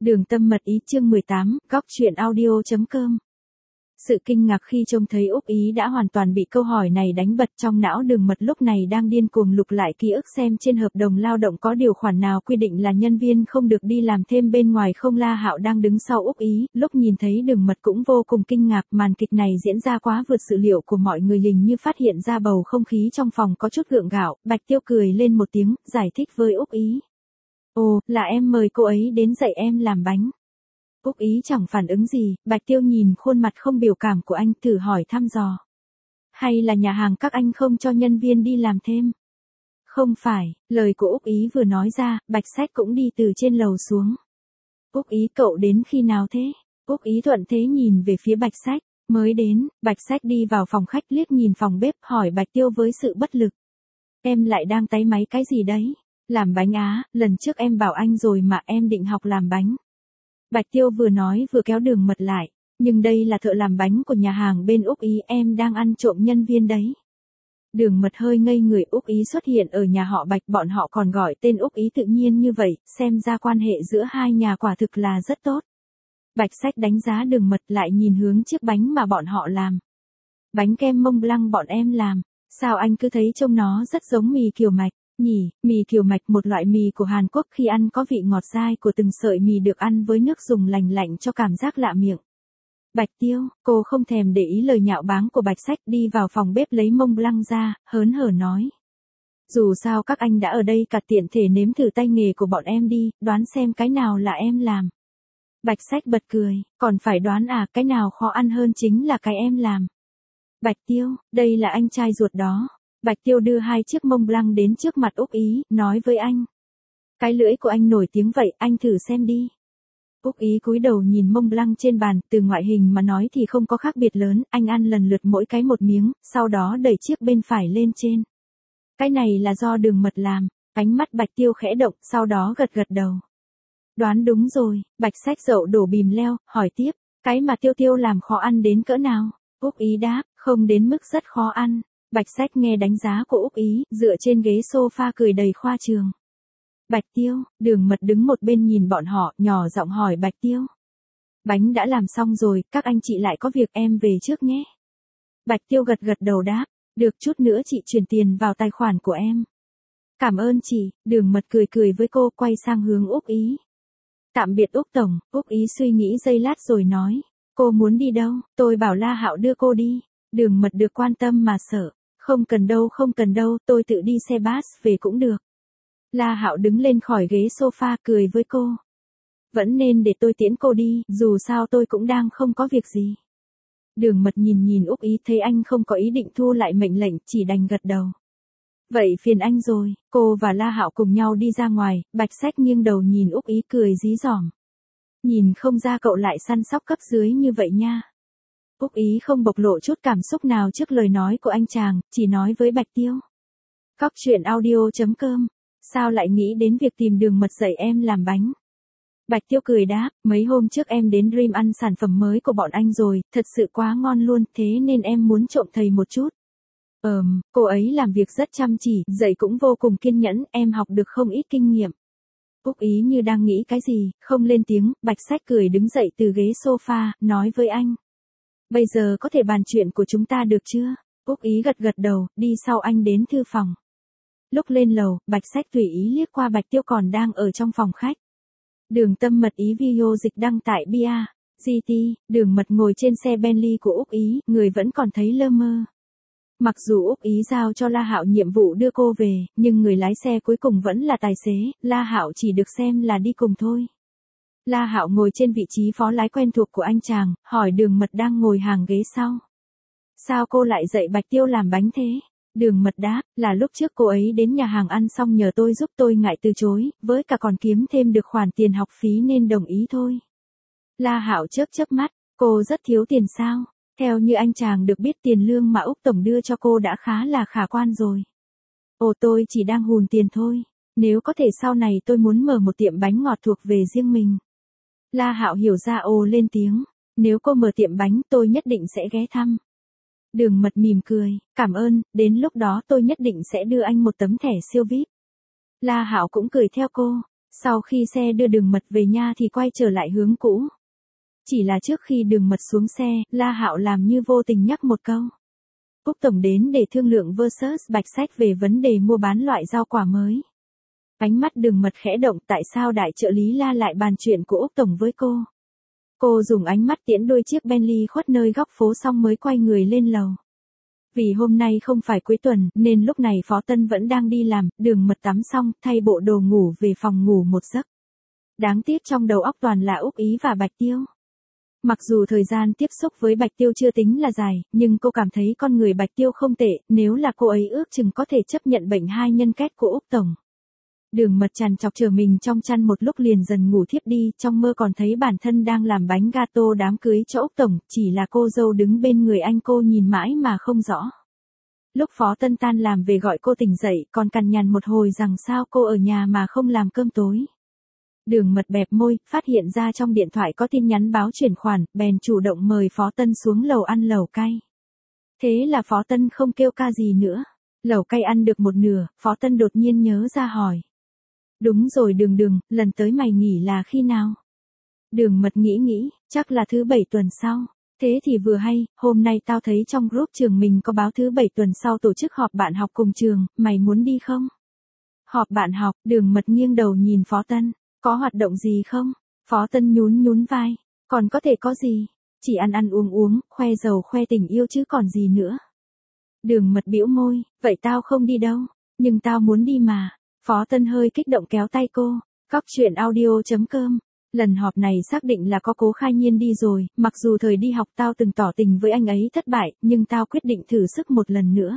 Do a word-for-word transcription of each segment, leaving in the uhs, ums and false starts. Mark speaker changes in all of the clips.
Speaker 1: Đường tâm mật ý chương mười tám, góc chuyện audio chấm com. Sự kinh ngạc khi trông thấy Úc Ý đã hoàn toàn bị câu hỏi này đánh bật, trong não Đường Mật lúc này đang điên cuồng lục lại ký ức xem trên hợp đồng lao động có điều khoản nào quy định là nhân viên không được đi làm thêm bên ngoài không. La Hạo đang đứng sau Úc Ý, lúc nhìn thấy Đường Mật cũng vô cùng kinh ngạc, màn kịch này diễn ra quá vượt sự liệu của mọi người, hình như phát hiện ra bầu không khí trong phòng có chút gượng gạo. Bạch Tiêu cười lên một tiếng, giải thích với Úc Ý. Ồ, là em mời cô ấy đến dạy em làm bánh. Úc Ý chẳng phản ứng gì, Bạch Tiêu nhìn khuôn mặt không biểu cảm của anh thử hỏi thăm dò. Hay là nhà hàng các anh không cho nhân viên đi làm thêm? Không phải, lời của Úc Ý vừa nói ra, Bạch Sách cũng đi từ trên lầu xuống. Úc Ý, cậu đến khi nào thế? Úc Ý thuận thế nhìn về phía Bạch Sách, mới đến. Bạch Sách đi vào phòng khách liếc nhìn phòng bếp, hỏi Bạch Tiêu với sự bất lực. Em lại đang táy máy cái gì đấy? Làm bánh á, lần trước em bảo anh rồi mà, em định học làm bánh. Bạch Tiêu vừa nói vừa kéo Đường Mật lại, nhưng đây là thợ làm bánh của nhà hàng bên Úc Ý, em đang ăn trộm nhân viên đấy. Đường Mật hơi ngây người, Úc Ý xuất hiện ở nhà họ Bạch, bọn họ còn gọi tên Úc Ý tự nhiên như vậy, xem ra quan hệ giữa hai nhà quả thực là rất tốt. Bạch Sách đánh giá Đường Mật lại nhìn hướng chiếc bánh mà bọn họ làm. Bánh kem Mont Blanc bọn em làm, sao anh cứ thấy trông nó rất giống mì kiểu mạch? Nhỉ, mì kiểu mạch, một loại mì của Hàn Quốc, khi ăn có vị ngọt dai của từng sợi mì được ăn với nước dùng lành lạnh cho cảm giác lạ miệng. Bạch Tiêu, cô không thèm để ý lời nhạo báng của Bạch Sách, đi vào phòng bếp lấy Mont Blanc ra, hớn hở nói. Dù sao các anh đã ở đây cả, tiện thể nếm thử tay nghề của bọn em đi, đoán xem cái nào là em làm. Bạch Sách bật cười, còn phải đoán à, cái nào khó ăn hơn chính là cái em làm. Bạch Tiêu, đây là anh trai ruột đó. Bạch Tiêu đưa hai chiếc Mont Blanc đến trước mặt Úc Ý, nói với anh. Cái lưỡi của anh nổi tiếng vậy, anh thử xem đi. Úc Ý cúi đầu nhìn Mont Blanc trên bàn, từ ngoại hình mà nói thì không có khác biệt lớn, anh ăn lần lượt mỗi cái một miếng, sau đó đẩy chiếc bên phải lên trên. Cái này là do Đường Mật làm, ánh mắt Bạch Tiêu khẽ động, sau đó gật gật đầu. Đoán đúng rồi, Bạch Sách dậu đổ bìm leo, hỏi tiếp, cái mà Tiêu Tiêu làm khó ăn đến cỡ nào? Úc Ý đáp, không đến mức rất khó ăn. Bạch Sách nghe đánh giá của Úc Ý, dựa trên ghế sofa cười đầy khoa trương. Bạch Tiêu, Đường Mật đứng một bên nhìn bọn họ, nhỏ giọng hỏi Bạch Tiêu. Bánh đã làm xong rồi, các anh chị lại có việc, em về trước nhé. Bạch Tiêu gật gật đầu đáp, được, chút nữa chị chuyển tiền vào tài khoản của em. Cảm ơn chị. Đường Mật cười cười với cô, quay sang hướng Úc Ý. Tạm biệt Úc Tổng. Úc Ý suy nghĩ giây lát rồi nói, cô muốn đi đâu? Tôi bảo La Hạo đưa cô đi. Đường Mật được quan tâm mà sợ. Không cần đâu, không cần đâu, tôi tự đi xe bus về cũng được. La Hạo đứng lên khỏi ghế sofa cười với cô. Vẫn nên để tôi tiễn cô đi, dù sao tôi cũng đang không có việc gì. Đường Mật nhìn nhìn Úc Ý, thấy anh không có ý định thu lại mệnh lệnh, chỉ đành gật đầu. Vậy phiền anh rồi. Cô và La Hạo cùng nhau đi ra ngoài, Bạch Sách nghiêng đầu nhìn Úc Ý cười dí dỏm. Nhìn không ra cậu lại săn sóc cấp dưới như vậy nha. Úc Ý không bộc lộ chút cảm xúc nào trước lời nói của anh chàng, chỉ nói với Bạch Tiêu. Góc chuyện audio chấm com. Sao lại nghĩ đến việc tìm Đường Mật dạy em làm bánh? Bạch Tiêu cười đáp, mấy hôm trước em đến Dream ăn sản phẩm mới của bọn anh rồi, thật sự quá ngon luôn, thế nên em muốn trộm thầy một chút. Ờm, cô ấy làm việc rất chăm chỉ, dạy cũng vô cùng kiên nhẫn, em học được không ít kinh nghiệm. Úc Ý như đang nghĩ cái gì, không lên tiếng, Bạch Sách cười đứng dậy từ ghế sofa, nói với anh. Bây giờ có thể bàn chuyện của chúng ta được chưa? Úc Ý gật gật đầu, đi sau anh đến thư phòng. Lúc lên lầu, Bạch Sách tùy ý liếc qua Bạch Tiêu còn đang ở trong phòng khách. Đường tâm mật ý video dịch đăng tại bê a giê tê, Đường Mật ngồi trên xe Bentley của Úc Ý, người vẫn còn thấy lơ mơ. Mặc dù Úc Ý giao cho La Hạo nhiệm vụ đưa cô về, nhưng người lái xe cuối cùng vẫn là tài xế, La Hạo chỉ được xem là đi cùng thôi. La Hạo ngồi trên vị trí phó lái quen thuộc của anh chàng, hỏi Đường Mật đang ngồi hàng ghế sau. Sao cô lại dạy Bạch Tiêu làm bánh thế? Đường Mật đáp, là lúc trước cô ấy đến nhà hàng ăn xong nhờ tôi giúp, tôi ngại từ chối, với cả còn kiếm thêm được khoản tiền học phí nên đồng ý thôi. La Hạo chớp chớp mắt, cô rất thiếu tiền sao? Theo như anh chàng được biết tiền lương mà Úc Tổng đưa cho cô đã khá là khả quan rồi. Ồ, tôi chỉ đang hùn tiền thôi, nếu có thể sau này tôi muốn mở một tiệm bánh ngọt thuộc về riêng mình. La Hạo hiểu ra, ồ lên tiếng, nếu cô mở tiệm bánh tôi nhất định sẽ ghé thăm. Đường Mật mỉm cười, cảm ơn, đến lúc đó tôi nhất định sẽ đưa anh một tấm thẻ siêu vi ai pi. La Hạo cũng cười theo cô, Sau khi xe đưa Đường Mật về nhà thì quay trở lại hướng cũ. Chỉ là trước khi Đường Mật xuống xe, La Hạo làm như vô tình nhắc một câu. Úc Tổng đến để thương lượng versus Bạch Sách về vấn đề mua bán loại rau quả mới. Ánh mắt Đường Mật khẽ động, tại sao đại trợ lý La lại bàn chuyện của Úc Tổng với cô. Cô dùng ánh mắt tiễn đôi chiếc Bentley khuất nơi góc phố xong mới quay người lên lầu. Vì hôm nay không phải cuối tuần, nên lúc này Phó Tân vẫn đang đi làm, Đường Mật tắm xong, thay bộ đồ ngủ về phòng ngủ một giấc. Đáng tiếc trong đầu óc toàn là Úc Ý và Bạch Tiêu. Mặc dù thời gian tiếp xúc với Bạch Tiêu chưa tính là dài, nhưng cô cảm thấy con người Bạch Tiêu không tệ, nếu là cô ấy ước chừng có thể chấp nhận bệnh hai nhân cách của Úc Tổng. Đường Mật trằn trọc chờ mình trong chăn một lúc liền dần ngủ thiếp đi, trong mơ còn thấy bản thân đang làm bánh gato đám cưới cho Úc Tổng, chỉ là cô dâu đứng bên người anh cô nhìn mãi mà không rõ. Lúc Phó Tân tan làm về gọi cô tỉnh dậy, còn cằn nhằn một hồi rằng sao cô ở nhà mà không làm cơm tối. Đường Mật bẹp môi, phát hiện ra trong điện thoại có tin nhắn báo chuyển khoản, bèn chủ động mời Phó Tân xuống lầu ăn lẩu cay. Thế là Phó Tân không kêu ca gì nữa. Lẩu cay ăn được một nửa, Phó Tân đột nhiên nhớ ra hỏi. Đúng rồi Đường Đường, lần tới mày nghỉ là khi nào? Đường Mật nghĩ nghĩ, chắc là thứ bảy tuần sau. Thế thì vừa hay, hôm nay tao thấy trong group trường mình có báo thứ bảy tuần sau tổ chức họp bạn học cùng trường, mày muốn đi không? Họp bạn học, Đường Mật nghiêng đầu nhìn Phó Tân, có hoạt động gì không? Phó Tân nhún nhún vai, còn có thể có gì? Chỉ ăn ăn uống uống, khoe giàu khoe tình yêu chứ còn gì nữa. Đường Mật bĩu môi, vậy tao không đi đâu, nhưng tao muốn đi mà. Phó Tân hơi kích động kéo tay cô, Cóc truyện audio chấm com. Lần họp này xác định là có Cố Khai Nhiên đi rồi, mặc dù thời đi học tao từng tỏ tình với anh ấy thất bại, nhưng tao quyết định thử sức một lần nữa.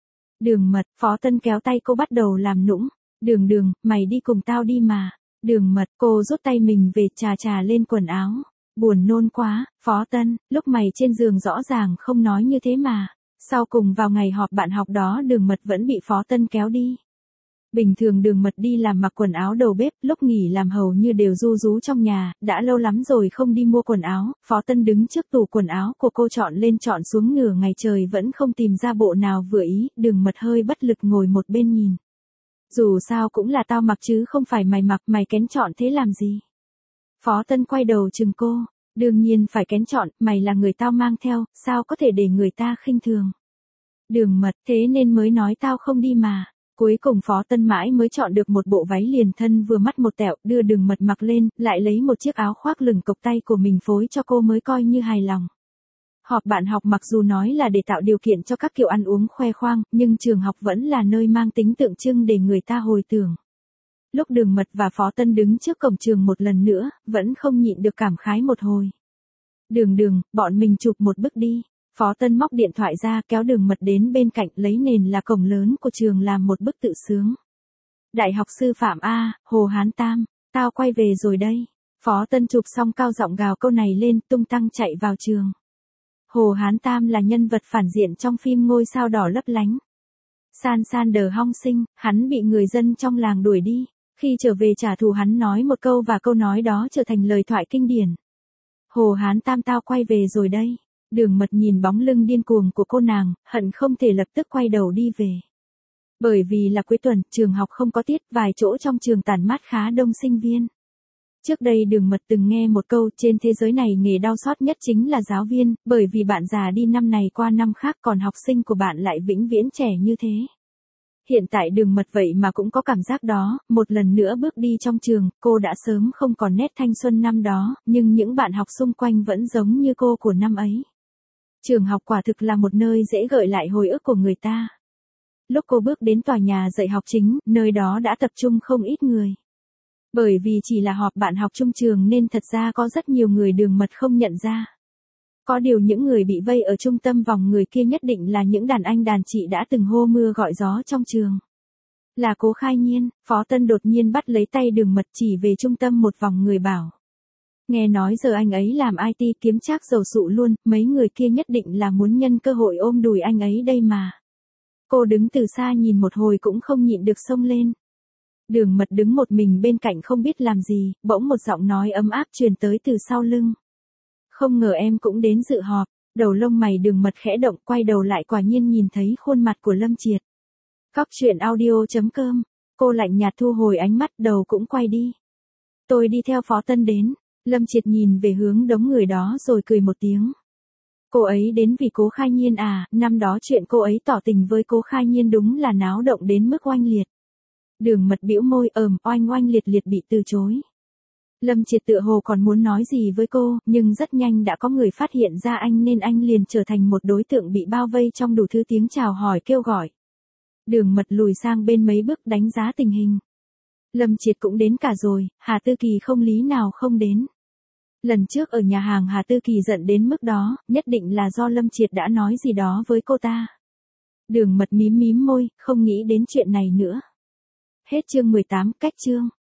Speaker 1: Đường Mật, Phó Tân kéo tay cô bắt đầu làm nũng. Đường Đường, mày đi cùng tao đi mà. Đường Mật, cô rút tay mình về chà chà lên quần áo. Buồn nôn quá, Phó Tân, lúc mày trên giường rõ ràng không nói như thế mà. Sau cùng vào ngày họp bạn học đó Đường Mật vẫn bị Phó Tân kéo đi. Bình thường Đường Mật đi làm mặc quần áo đầu bếp, lúc nghỉ làm hầu như đều ru rú trong nhà, đã lâu lắm rồi không đi mua quần áo, Phó Tân đứng trước tủ quần áo của cô chọn lên chọn xuống nửa ngày trời vẫn không tìm ra bộ nào vừa ý, Đường Mật hơi bất lực ngồi một bên nhìn. Dù sao cũng là tao mặc chứ không phải mày mặc, mày kén chọn thế làm gì? Phó Tân quay đầu chừng cô, đương nhiên phải kén chọn, mày là người tao mang theo, sao có thể để người ta khinh thường. Đường Mật, thế nên mới nói tao không đi mà. Cuối cùng Phó Tân mãi mới chọn được một bộ váy liền thân vừa mắt một tẹo, đưa Đường Mật mặc lên, lại lấy một chiếc áo khoác lừng cộc tay của mình phối cho cô mới coi như hài lòng. Họp bạn học mặc dù nói là để tạo điều kiện cho các kiểu ăn uống khoe khoang, nhưng trường học vẫn là nơi mang tính tượng trưng để người ta hồi tưởng. Lúc Đường Mật và Phó Tân đứng trước cổng trường một lần nữa, vẫn không nhịn được cảm khái một hồi. Đường Đường, bọn mình chụp một bức đi. Phó Tân móc điện thoại ra kéo Đường Mật đến bên cạnh lấy nền là cổng lớn của trường làm một bức tự sướng. Đại học sư phạm A, Hồ Hán Tam, tao quay về rồi đây. Phó Tân chụp xong cao giọng gào câu này lên tung tăng chạy vào trường. Hồ Hán Tam là nhân vật phản diện trong phim Ngôi sao đỏ lấp lánh. San San đờ hong sinh, hắn bị người dân trong làng đuổi đi. Khi trở về trả thù hắn nói một câu và câu nói đó trở thành lời thoại kinh điển. Hồ Hán Tam tao quay về rồi đây. Đường Mật nhìn bóng lưng điên cuồng của cô nàng, hận không thể lập tức quay đầu đi về. Bởi vì là cuối tuần, trường học không có tiết, vài chỗ trong trường tản mát khá đông sinh viên. Trước đây Đường Mật từng nghe một câu, trên thế giới này nghề đau xót nhất chính là giáo viên, bởi vì bạn già đi năm này qua năm khác còn học sinh của bạn lại vĩnh viễn trẻ như thế. Hiện tại Đường Mật vậy mà cũng có cảm giác đó, một lần nữa bước đi trong trường, cô đã sớm không còn nét thanh xuân năm đó, nhưng những bạn học xung quanh vẫn giống như cô của năm ấy. Trường học quả thực là một nơi dễ gợi lại hồi ức của người ta. Lúc cô bước đến tòa nhà dạy học chính, nơi đó đã tập trung không ít người. Bởi vì chỉ là họp bạn học chung trường nên thật ra có rất nhiều người Đường Mật không nhận ra. Có điều những người bị vây ở trung tâm vòng người kia nhất định là những đàn anh đàn chị đã từng hô mưa gọi gió trong trường. Là Cố Khai Nhiên, Phó Tân đột nhiên bắt lấy tay Đường Mật chỉ về trung tâm một vòng người bảo. Nghe nói giờ anh ấy làm i tê kiếm trác giàu sụ luôn, mấy người kia nhất định là muốn nhân cơ hội ôm đùi anh ấy đây mà. Cô đứng từ xa nhìn một hồi cũng không nhịn được xông lên. Đường Mật đứng một mình bên cạnh không biết làm gì, bỗng một giọng nói ấm áp truyền tới từ sau lưng. Không ngờ em cũng đến dự họp, đầu lông mày Đường Mật khẽ động quay đầu lại quả nhiên nhìn thấy khuôn mặt của Lâm Triệt. Cóc truyện audio chấm com, cô lạnh nhạt thu hồi ánh mắt đầu cũng quay đi. Tôi đi theo Phó Tân đến. Lâm Triệt nhìn về hướng đống người đó rồi cười một tiếng. Cô ấy đến vì Cố Khai Nhiên à, năm đó chuyện cô ấy tỏ tình với Cố Khai Nhiên đúng là náo động đến mức oanh liệt. Đường Mật bĩu môi ờm oanh oanh liệt liệt bị từ chối. Lâm Triệt tựa hồ còn muốn nói gì với cô, nhưng rất nhanh đã có người phát hiện ra anh nên anh liền trở thành một đối tượng bị bao vây trong đủ thứ tiếng chào hỏi kêu gọi. Đường Mật lùi sang bên mấy bước đánh giá tình hình. Lâm Triệt cũng đến cả rồi, Hà Tư Kỳ không lý nào không đến. Lần trước ở nhà hàng Hà Tư Kỳ giận đến mức đó, nhất định là do Lâm Triệt đã nói gì đó với cô ta. Đường Mật mím mím môi, không nghĩ đến chuyện này nữa. Hết chương mười tám, cách chương.